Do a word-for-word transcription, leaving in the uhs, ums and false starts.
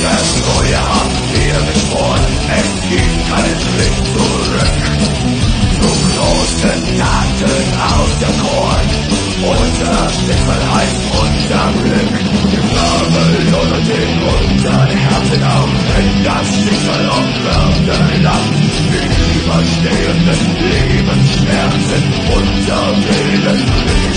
das Neue haben wir geschworen, es gibt keinen Blick zurück. Zum großen Taten aus dem Korn, unser Schicksal heißt unser Glück. Die Flamme lodert in unseren Herzen auf, wenn das Schicksal aufwärmte Land. Die überstehenden Lebensschmerzen, unser Willen